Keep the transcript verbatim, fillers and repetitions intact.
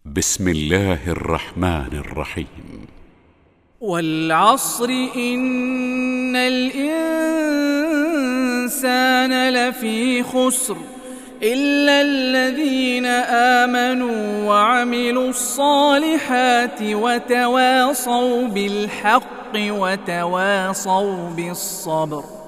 بسم الله الرحمن الرحيم. والعصر إن الإنسان لفي خسر إلا الذين آمنوا وعملوا الصالحات وتواصوا بالحق وتواصوا بالصبر.